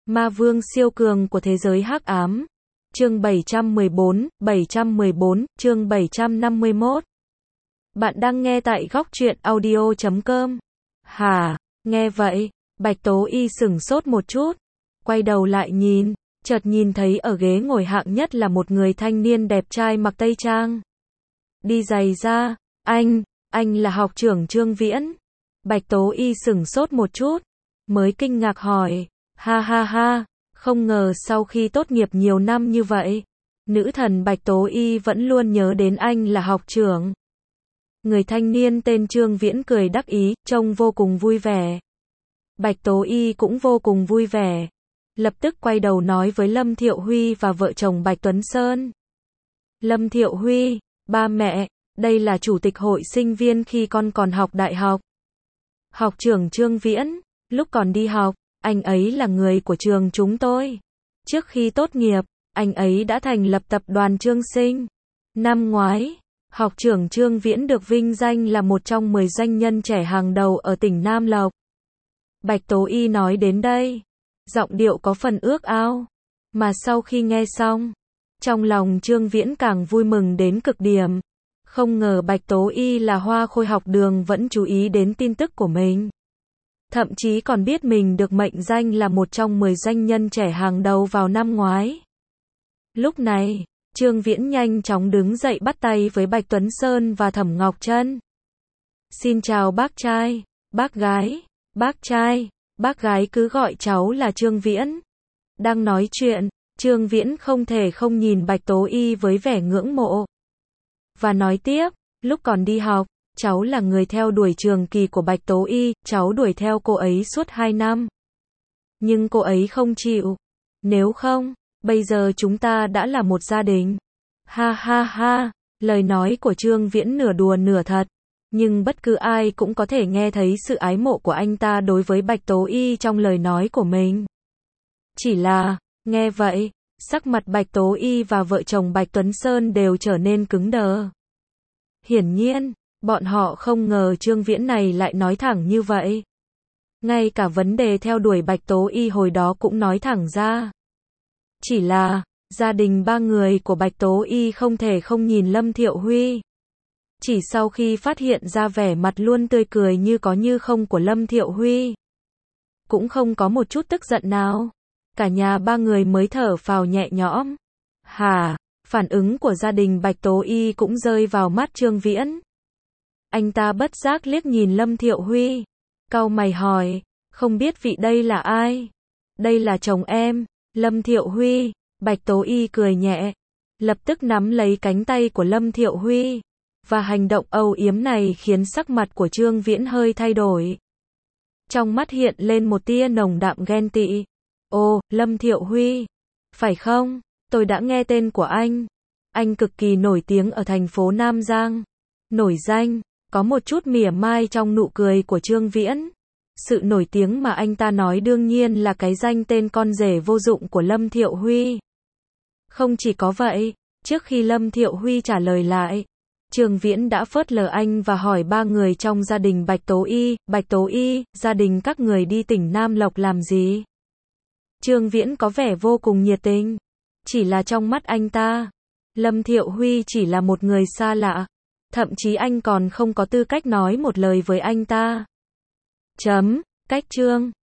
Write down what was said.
Ma vương siêu cường của thế giới hắc ám. Chương 714, chương 751. Bạn đang nghe tại góc truyện audio.com. Hả, nghe vậy, Bạch Tố Y sửng sốt một chút, quay đầu lại nhìn, chợt nhìn thấy ở ghế ngồi hạng nhất là một người thanh niên đẹp trai mặc tây trang. Đi giày da, anh là học trưởng Trương Viễn. Bạch Tố Y sửng sốt một chút, mới kinh ngạc hỏi, ha, không ngờ sau khi tốt nghiệp nhiều năm như vậy, nữ thần Bạch Tố Y vẫn luôn nhớ đến anh là học trưởng. Người thanh niên tên Trương Viễn cười đắc ý, trông vô cùng vui vẻ. Bạch Tố Y cũng vô cùng vui vẻ, lập tức quay đầu nói với Lâm Thiệu Huy và vợ chồng Bạch Tuấn Sơn. Lâm Thiệu Huy, ba mẹ, đây là chủ tịch hội sinh viên khi con còn học đại học. Học trưởng Trương Viễn, lúc còn đi học, anh ấy là người của trường chúng tôi. Trước khi tốt nghiệp, anh ấy đã thành lập tập đoàn Trương Sinh. Năm ngoái, học trưởng Trương Viễn được vinh danh là một trong 10 doanh nhân trẻ hàng đầu ở tỉnh Nam Lộc. Bạch Tố Y nói đến đây, giọng điệu có phần ước ao, mà sau khi nghe xong, trong lòng Trương Viễn càng vui mừng đến cực điểm. Không ngờ Bạch Tố Y là hoa khôi học đường vẫn chú ý đến tin tức của mình. Thậm chí còn biết mình được mệnh danh là một trong 10 doanh nhân trẻ hàng đầu vào năm ngoái. Lúc này, Trương Viễn nhanh chóng đứng dậy bắt tay với Bạch Tuấn Sơn và Thẩm Ngọc Trân. Xin chào bác trai, bác gái, bác trai, bác gái cứ gọi cháu là Trương Viễn. Đang nói chuyện, Trương Viễn không thể không nhìn Bạch Tố Y với vẻ ngưỡng mộ. Và nói tiếp, lúc còn đi học, cháu là người theo đuổi trường kỳ của Bạch Tố Y, cháu đuổi theo cô ấy suốt 2 năm. Nhưng cô ấy không chịu. Nếu không, bây giờ chúng ta đã là một gia đình. Ha, lời nói của Trương Viễn nửa đùa nửa thật. Nhưng bất cứ ai cũng có thể nghe thấy sự ái mộ của anh ta đối với Bạch Tố Y trong lời nói của mình. Chỉ là, nghe vậy, sắc mặt Bạch Tố Y và vợ chồng Bạch Tuấn Sơn đều trở nên cứng đờ. Hiển nhiên, bọn họ không ngờ Trương Viễn này lại nói thẳng như vậy. Ngay cả vấn đề theo đuổi Bạch Tố Y hồi đó cũng nói thẳng ra. Chỉ là, gia đình ba người của Bạch Tố Y không thể không nhìn Lâm Thiệu Huy. Chỉ sau khi phát hiện ra vẻ mặt luôn tươi cười như có như không của Lâm Thiệu Huy, cũng không có một chút tức giận nào. Cả nhà ba người mới thở phào nhẹ nhõm. Hả, phản ứng của gia đình Bạch Tố Y cũng rơi vào mắt Trương Viễn. Anh ta bất giác liếc nhìn Lâm Thiệu Huy, cau mày hỏi, không biết vị đây là ai? Đây là chồng em, Lâm Thiệu Huy. Bạch Tố Y cười nhẹ, lập tức nắm lấy cánh tay của Lâm Thiệu Huy, và hành động âu yếm này khiến sắc mặt của Trương Viễn hơi thay đổi. Trong mắt hiện lên một tia nồng đậm ghen tị. Ồ, Lâm Thiệu Huy, phải không? Tôi đã nghe tên của anh. Anh cực kỳ nổi tiếng ở thành phố Nam Giang. Nổi danh, có một chút mỉa mai trong nụ cười của Trương Viễn. Sự nổi tiếng mà anh ta nói đương nhiên là cái danh tên con rể vô dụng của Lâm Thiệu Huy. Không chỉ có vậy, trước khi Lâm Thiệu Huy trả lời lại, Trương Viễn đã phớt lờ anh và hỏi ba người trong gia đình Bạch Tố Y, gia đình các người đi tỉnh Nam Lộc làm gì? Trương Viễn có vẻ vô cùng nhiệt tình. Chỉ là trong mắt anh ta, Lâm Thiệu Huy chỉ là một người xa lạ. Thậm chí anh còn không có tư cách nói một lời với anh ta. Cách chương